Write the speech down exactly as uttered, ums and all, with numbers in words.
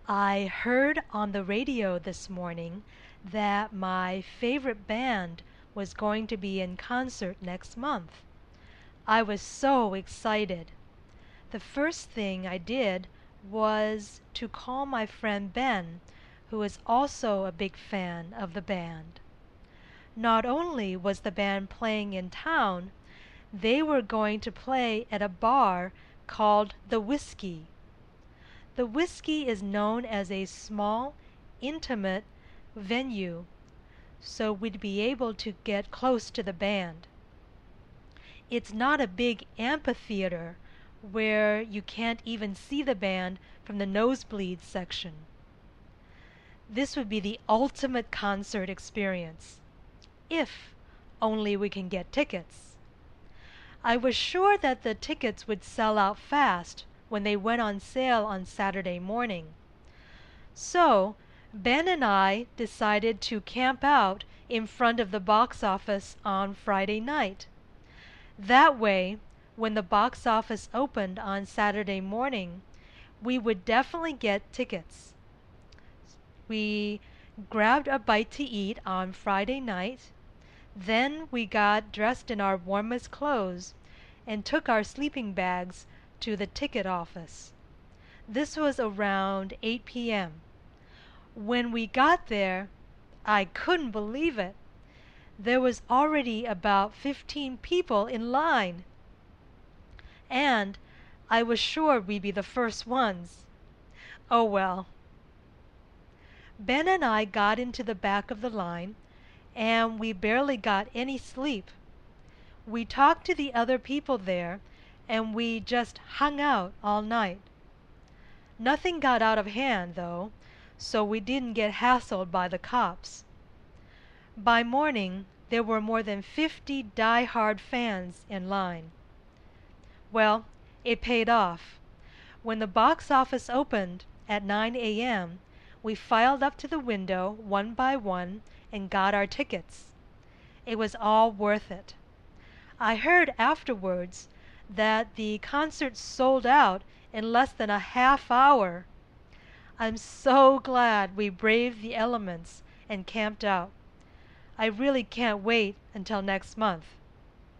I heard on the radio this morning that my favorite band was going to be in concert next month. I was so excited. The first thing I did was to call my friend Ben, who is also a big fan of the band. Not only was the band playing in town, they were going to play at a bar called The Whiskey. The Whiskey is known as a small, intimate venue, so we'd be able to get close to the band. It's not a big amphitheater where you can't even see the band from the nosebleed section. This would be the ultimate concert experience, if only we can get tickets. I was sure that the tickets would sell out fast when they went on sale on Saturday morning. So Ben and I decided to camp out in front of the box office on Friday night. That way, when the box office opened on Saturday morning, we would definitely get tickets. We grabbed a bite to eat on Friday night. Then we got dressed in our warmest clothes and took our sleeping bags to the ticket office. This was around eight p m When we got there, I couldn't believe it. There was already about fifteen people in line. And I was sure we'd be the first ones. Oh well. Ben and I got into the back of the line, and we barely got any sleep. We talked to the other people there, and we just hung out all night. Nothing got out of hand, though, so we didn't get hassled by the cops. By morning, there were more than fifty die-hard fans in line. Well, it paid off. When the box office opened at nine a m, we filed up to the window one by one and got our tickets. It was all worth it. I heard afterwards that the concert sold out in less than a half hour. I'm so glad we braved the elements and camped out. I really can't wait until next month.